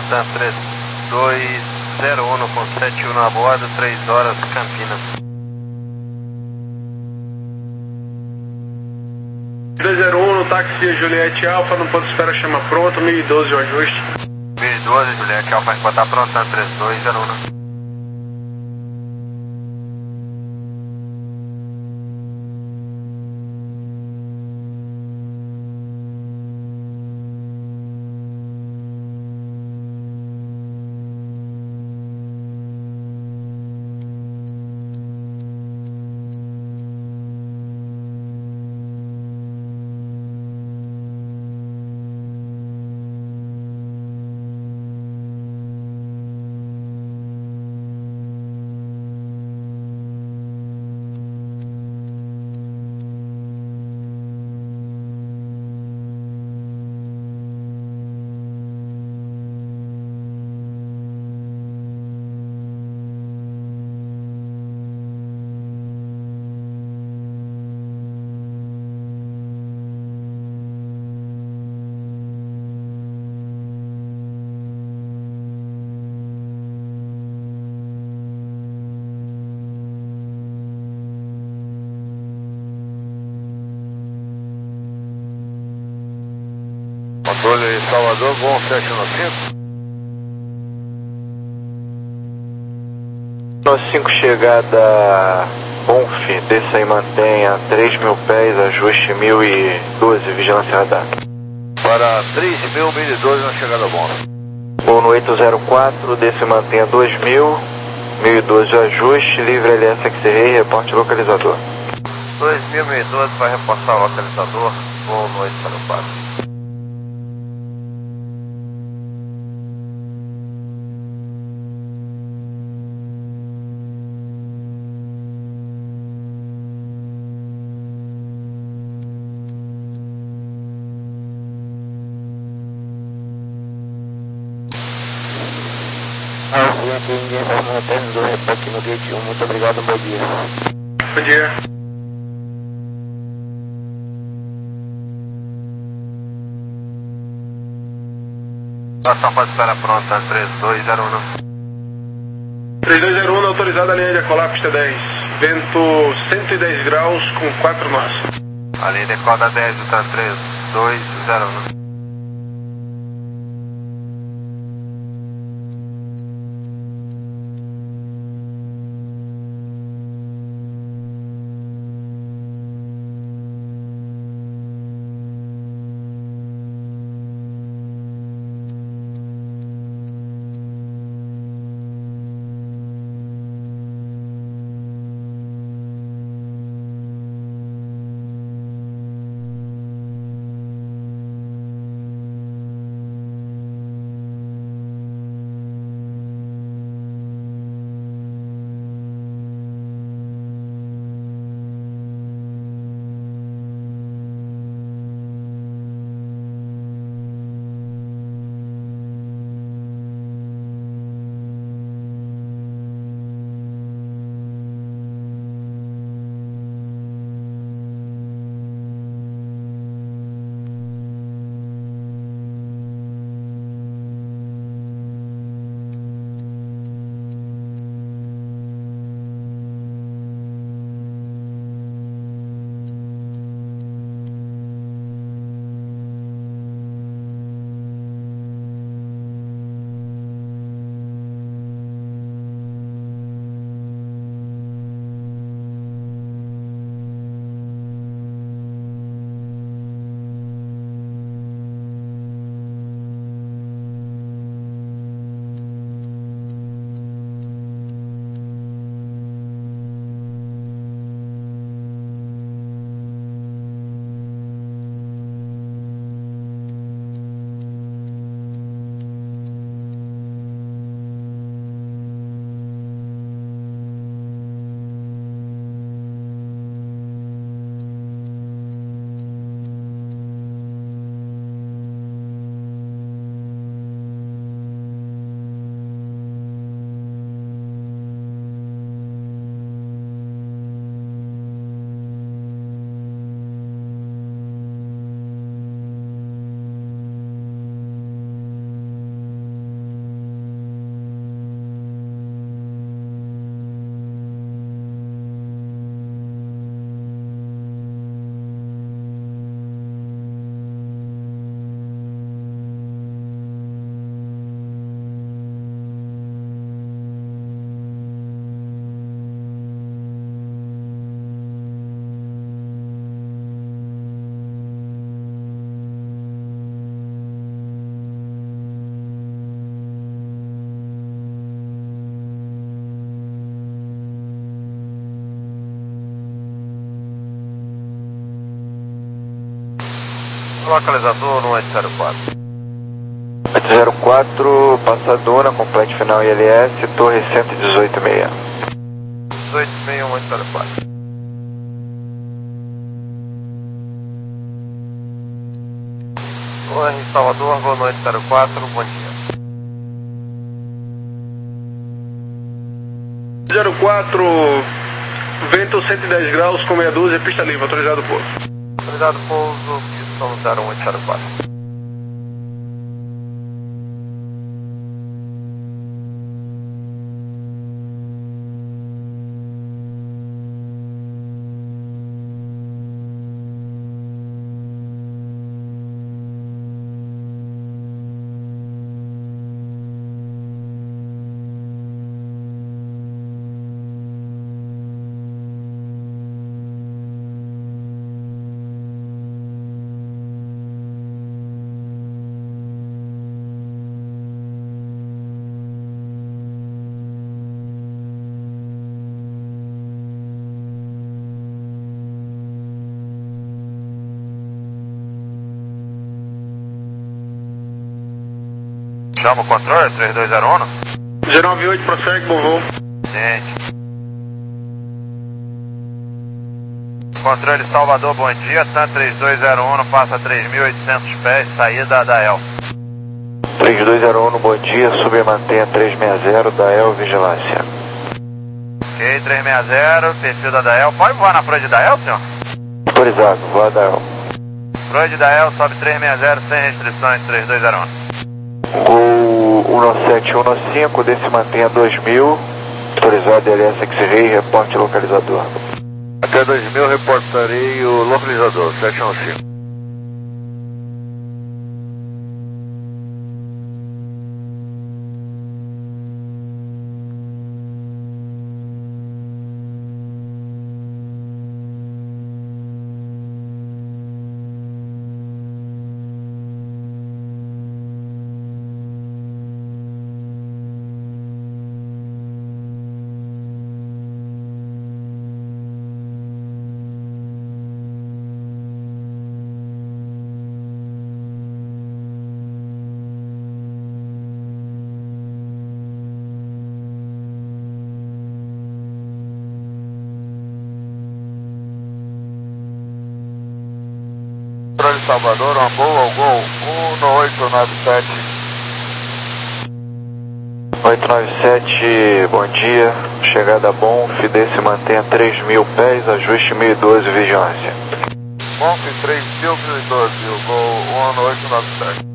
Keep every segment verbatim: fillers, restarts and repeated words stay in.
TAM três dois zero um com sete um a bordo, três horas, Campinas. dois zero um no táxi Juliette Alfa, no ponto de espera chama pronto, mil e doze o ajuste. mil e doze, Juliette Alfa, reportar pronto, TAM três dois zero um. Controle Salvador, bom sete um cinco. No cinco chegada Conf, desça e mantenha três mil pés, ajuste mil e doze, vigilância radar. Para três mil, mil e doze na chegada bom. Ou no oito zero quatro, desça e mantenha dois mil, mil e doze o ajuste, livre L S X-Ray, reporte localizador. dois mil, mil e doze vai reportar o localizador, voo no oito zero quatro. Do repórter no gate um, muito obrigado, bom dia. Bom dia. Estação pode espera pronta, três dois zero um. três dois zero um, autorizada a linha de Ecolab Pista dez. Vento cento e dez graus com quatro nós. A linha de corda dez do TAM três dois zero um. Localizador no oito zero quatro. oito zero quatro, Passadona, complete final I L S, torre cento e dezoito e meio. dezoito e meio, oito zero quatro. Torre Salvador, voo no oito zero quatro, bom dia. zero quatro, vento cento e dez graus com meia dúzia, pista livre, autorizado pouso. Autorizado pouso, pista zero um oito zero quatro. Chama o controle, três dois zero um. zero nove oito, prossegue, bom voo. Gente. Controle Salvador, bom dia. TAM três dois zero um, passa três mil e oitocentos pés, saída da E L. três dois zero um, bom dia, sub e mantenha trezentos e sessenta da E L, vigilância. Ok, trezentos e sessenta, perfil da D A E L. Pode voar na Freud da E L, senhor? Autorizado, voa da E L. Freud da E L, sobe trezentos e sessenta, sem restrições, três dois zero um. Gol um sete um cinco, desse mantenha dois mil, autorizado L S X-Ray, reporte localizador. Até dois mil, reportarei o localizador, sete um cinco. Controle Salvador, uma boa, ao gol um oito nove sete. oito nove sete, bom dia, chegada bom, F D se mantenha três mil pés, ajuste mil e doze, vigilância. Bom, três mil e doze, o gol um oito nove sete.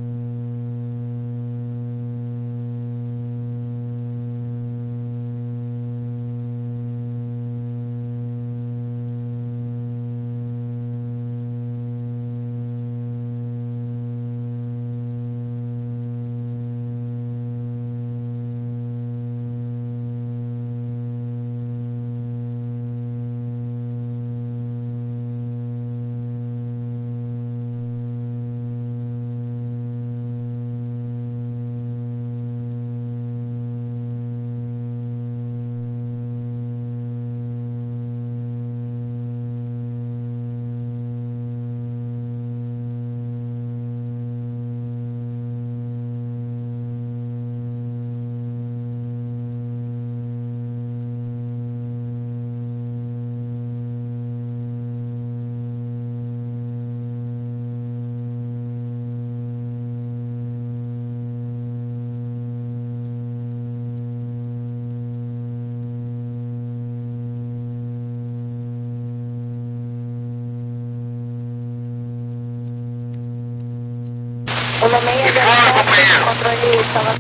O nome é zero sete, controle estava...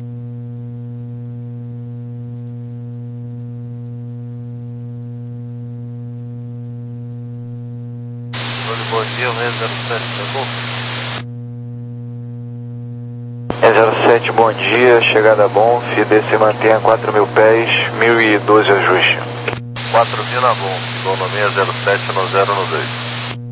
Bom dia, o zero sete, tá bom? É zero sete, bom dia, chegada bom, F D se mantenha quatro mil pés, mil e doze ajuste. quatro mil na bom, o nome é zero sete no zero no dois.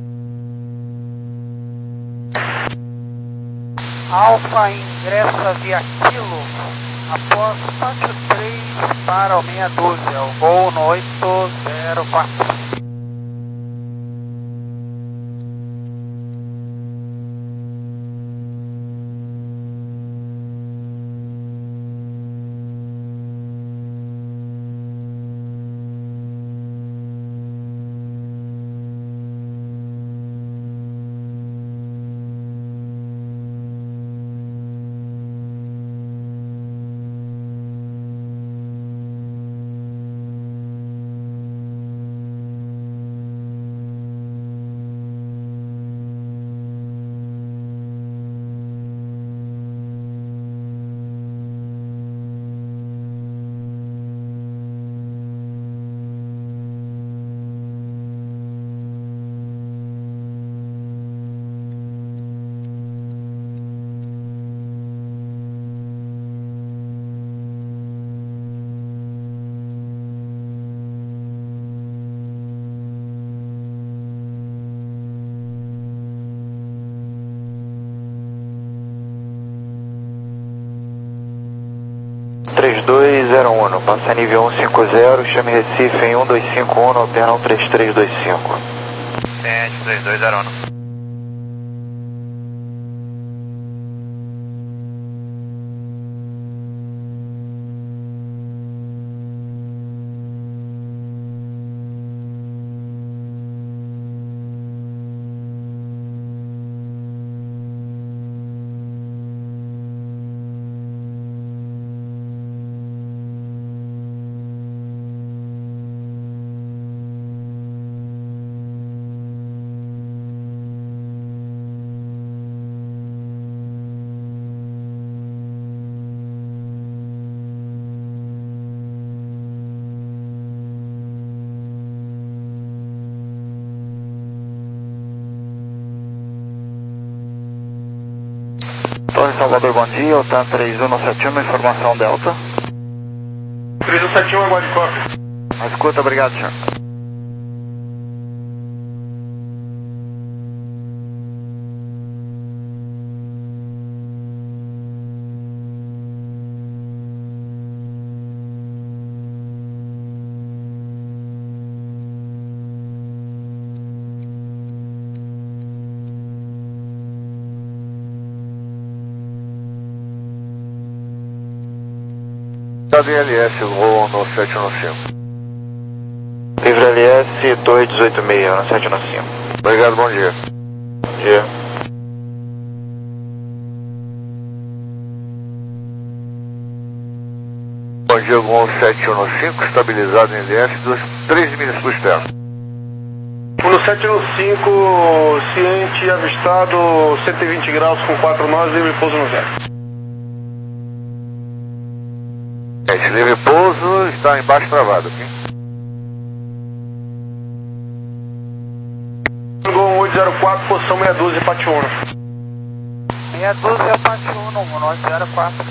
Alfa ingressa via quilo, após pátio três para o meia dúzia, o voo no oito zero quatro. três dois zero um, passa nível um cinco zero, chame Recife em um dois cinco um, alterna um três três dois cinco. Tente, três dois zero um. Torre Salvador, bom dia, O T A três um sete um, informação Delta. três um sete um, aguarde cópia. A escuta, obrigado, senhor. D L S, voo no sete um cinco. Livre L S, Torre dezoito sessenta e seis, no sete um cinco. Obrigado, bom dia. Bom dia. Bom dia, voo sete um cinco, estabilizado em L S, dos três milhas por externo. No sete um cinco, ciente, avistado, cento e vinte graus com quatro nós, livre pouso no zero. Esse livre pouso está embaixo travado, ok? Gol oito zero quatro, posição meia dúzia, pátio um. meia dúzia é o pátio um, nove zero quatro.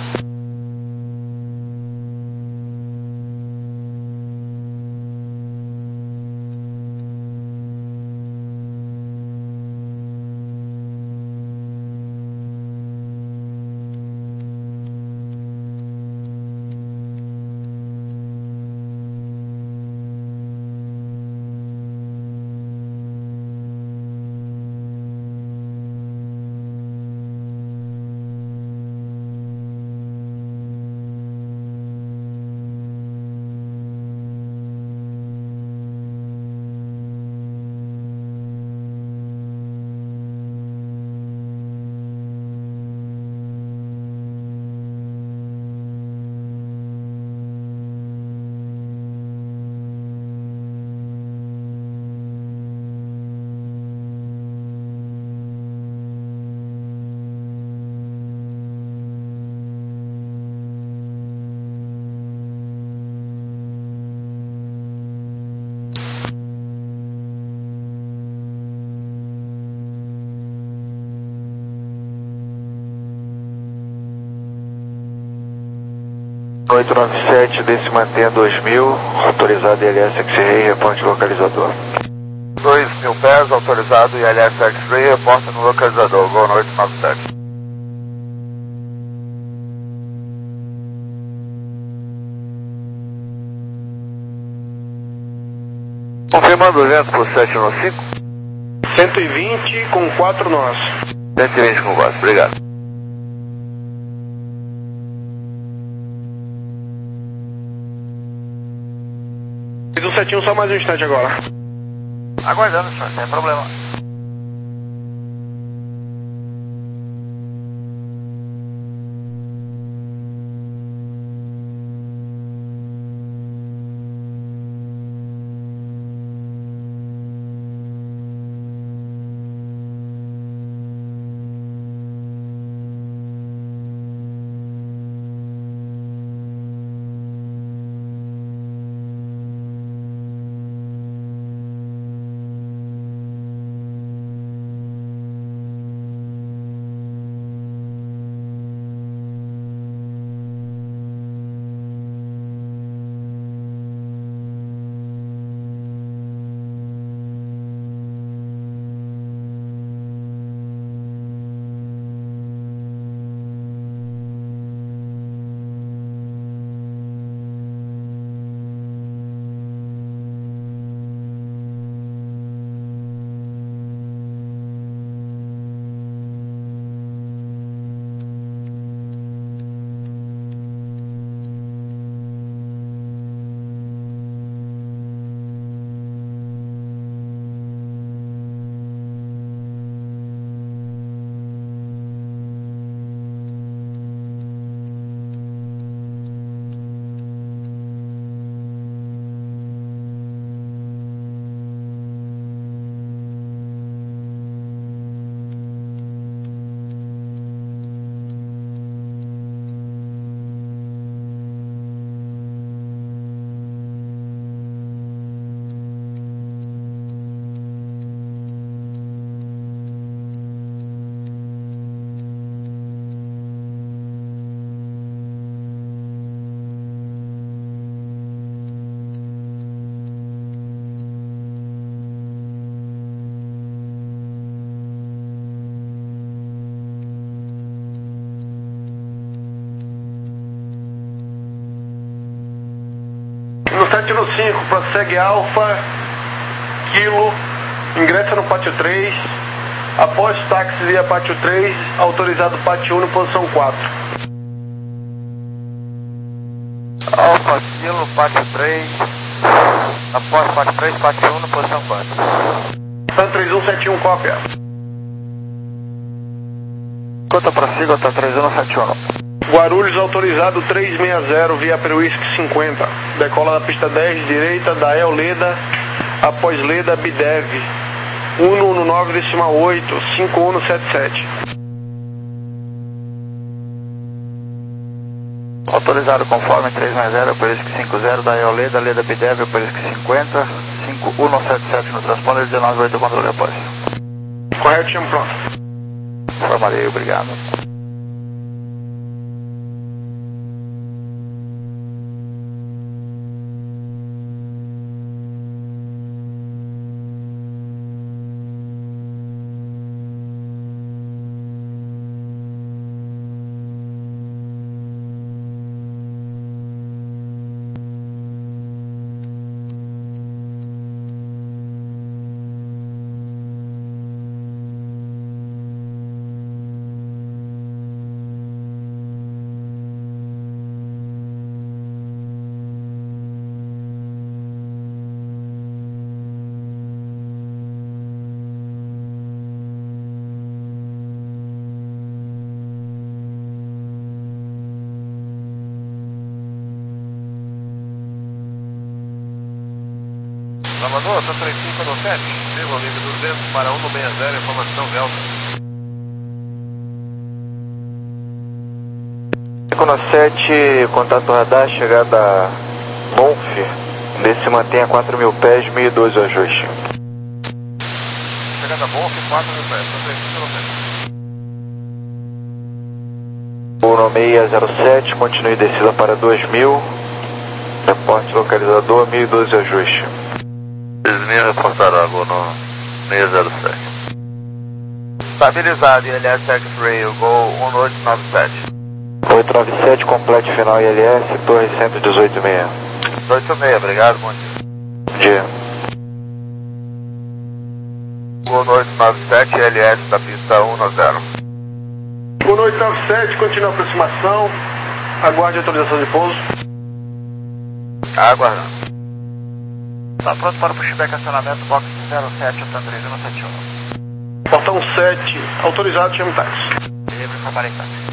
oito nove sete, desse mantém dois mil, autorizado I L S X-Ray, reponte localizador. dois mil pés, autorizado I L S X-Ray, reporta no localizador, voo no oito nove sete. Confirmando duzentos por sete um cinco. cento e vinte com quatro nós. cento e vinte com quatro, obrigado. três um sete um, só mais um instante agora. Aguardando, senhor, sem problema. sete no cinco, prossegue Alfa, Kilo, ingressa no pátio três, após táxi via pátio três, autorizado pátio um, posição quatro. Alfa, Kilo, pátio três, após pátio três, pátio um, posição quatro. Tan três um sete um, cópia. Conta pra si, Tan três um sete um. Guarulhos autorizado trezentos e sessenta via Peruísque cinquenta. Decola da pista dez, direita da El Leda, após Leda, Bidev. um um nove, decimal oito, cinco um sete sete. Autorizado conforme trezentos e sessenta, Peruísque cinquenta, da El Leda, Leda, Bidev, Peruísque cinquenta, cinco um sete sete no transponder, dezenove oito, controle após. Correto, chamo pronto. Formarei, obrigado. Salvador, Tan três cinco no sete, chega ao nível duzentos para um no sessenta, informação Delta. cinco no sete, contato radar, chegada Bonf, desse mantém a quatro mil pés, mil e doze o ajuste. Chegada Bonf, quatro mil pés, Tan três cinco no sete. Uno seis zero sete, continue descida para dois mil, reporte localizador, mil e doze o ajuste. seis mil reportaram agora no seis zero sete. Estabilizado, I L S X-Ray, Gol um oito nove sete. oito nove sete, complete final I L S, torre cento e dezoito e meio. dezoito e meio, obrigado, bom dia. Bom dia. Gol oito nove sete, I L S da pista um no zero. um oito nove sete, continua a aproximação, aguarde a autorização de pouso. Aguardando. Está pronto para o pushback acionamento, box zero sete, Tan três um sete um. Portão sete, autorizado, chame táxi. Livre, formarei táxi.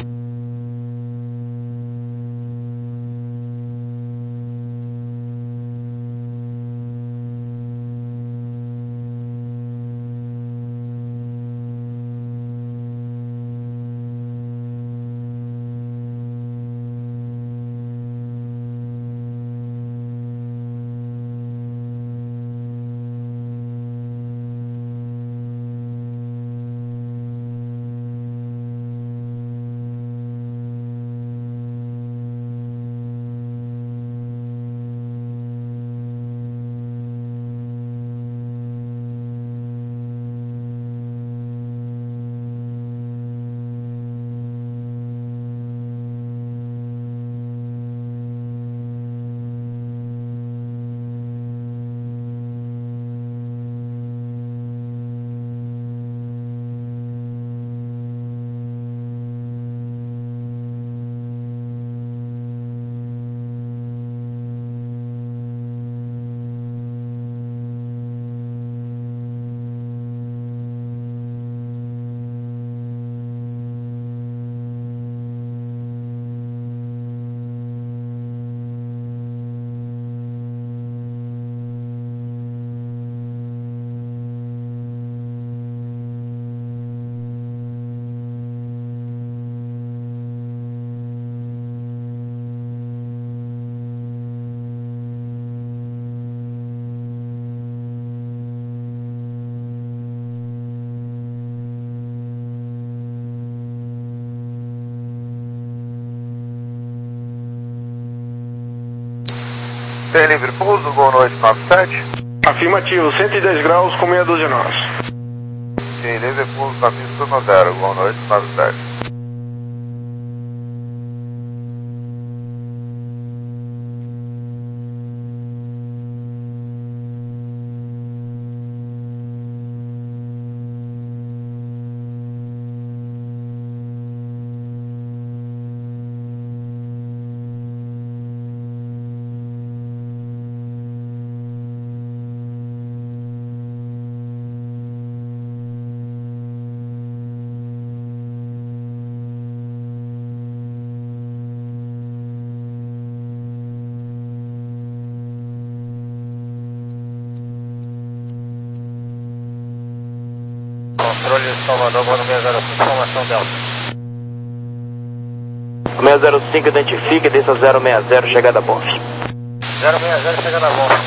Tem livre pouso, Gol oito nove sete. Afirmativo, cento e dez graus com meia dúzia nós. Tem livre pouso na pista no zero, Gol oito nove sete. Controle de Salvador, agora seis zero cinco, informação Delta. seis zero cinco, identifique e desça zero seis zero, chegada a Bonf. zero seis zero, chegada a Bonf.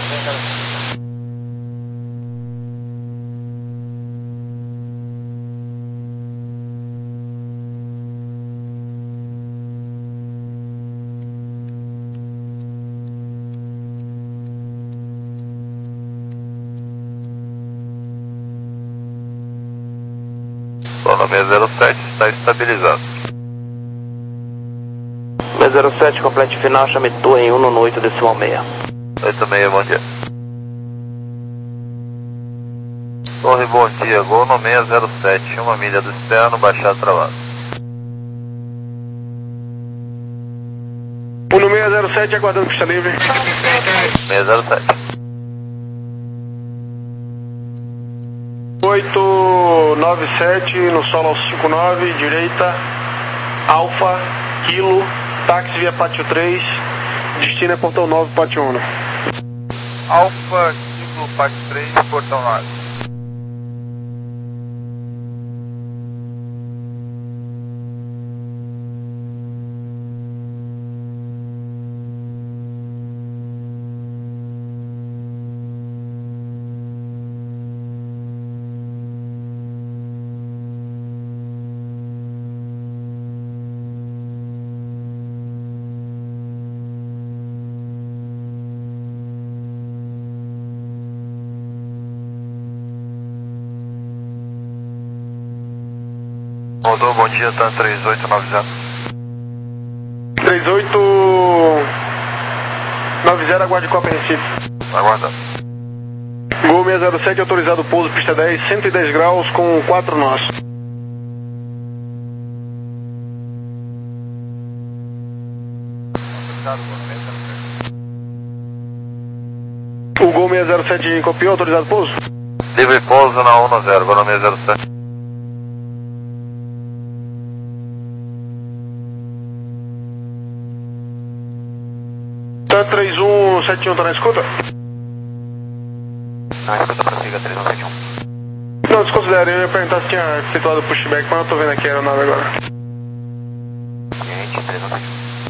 Zona seis zero sete está estabilizado. seis zero sete, complete final, chame torre em um no oito decimal seis. oito seis, bom dia. Torre, bom dia, gol no seis zero sete, uma milha do externo, baixado travado. um no seis zero sete, aguardando pista livre. seis zero sete. oito nove sete, no solo cinco nove, direita, Alfa, Kilo, táxi via Pátio três, destino é Portão nove, Pátio um. Alfa, Kilo, Pátio três, Portão nove. Rodou, bom dia, tá três oito nove zero. três oito nove zero, aguarde Copa Recife. Aguardando. Gol seis zero sete, autorizado pouso, pista dez, cento e dez graus com quatro nós. O Gol seis zero sete copiou, autorizado pouso? Livre pouso na um no zero, agora seis zero sete. Tá três um sete um, tá na escuta? Na escuta, prossiga, três um sete um. Não, desconsidere, eu ia perguntar se tinha efetuado o pushback, mas eu tô vendo aqui a aeronave agora. Gente, três um sete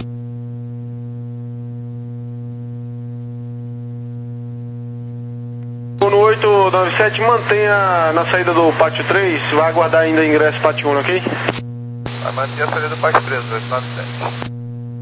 um. um no oito nove sete, mantenha na saída do Pátio três, vai aguardar ainda ingresso Pátio um, ok? Vai manter a saída do Pátio três, oito nove sete.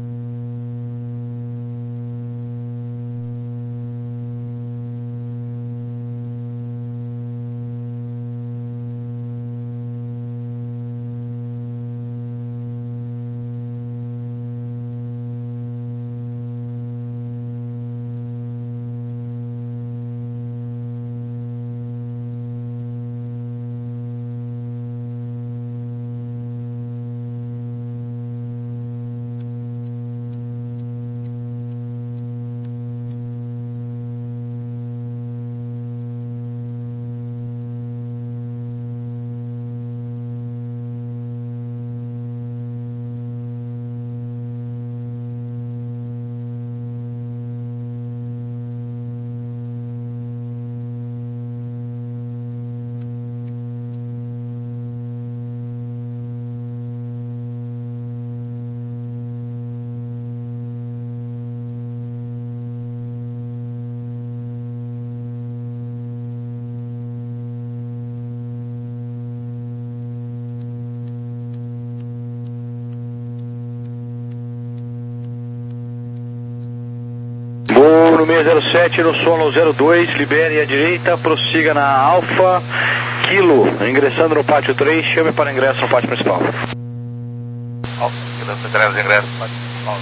Voo no seis zero sete, no solo zero dois, libere à direita, prossiga na Alfa, Kilo, ingressando no Pátio três, chame para ingresso no Pátio Principal. Alfa, Kilo, teremos ingresso no Pátio Principal.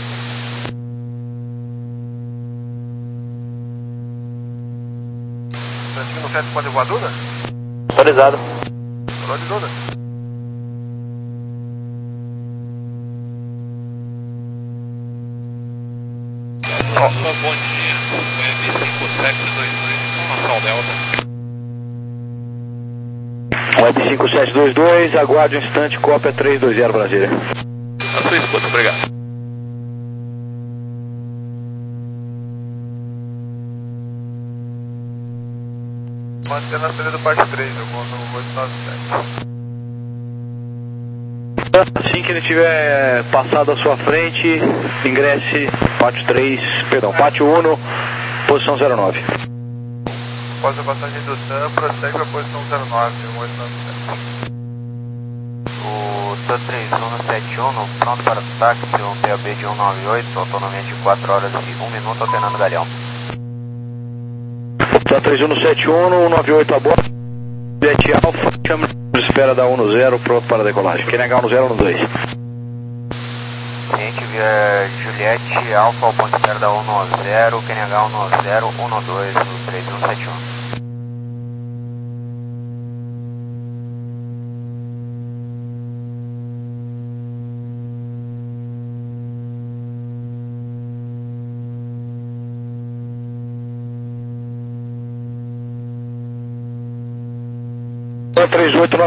Francisco no sete, pode voar Duda? Autorizado. Falou de Duda. Bom dia, o M cinco sete dois dois, informação Delta. Web cinco sete dois dois, aguarde um instante, cópia três dois zero Brasília. A sua escuta, obrigado. Mantendo a saída do Pátio três, eu vou no oito nove sete. Assim que ele tiver passado à sua frente, ingresse Pátio três, perdão, Pátio um, posição zero nove. Após a passagem do T A M, prossegue para a posição zero nove, oito nove sete. O T A três um sete um, pronto para o táxi, um P A B de cento e noventa e oito, autonomia de quatro horas e um minuto, alternando galhão. T A três um sete um, cento e noventa e oito a bordo, Juliette Alfa, chama de espera da um zero, pronto para a decolagem. Quem negar um zero um dois. Ciente via Juliette Alfa, ao ponto de espera da um zero, quem negar um zero um dois, no três um sete um. três oito nove